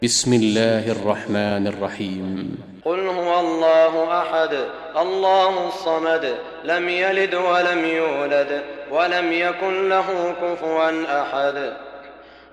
بسم الله الرحمن الرحيم. قل هو الله أحد الله الصمد لم يلد ولم يولد ولم يكن له كفوا أحد.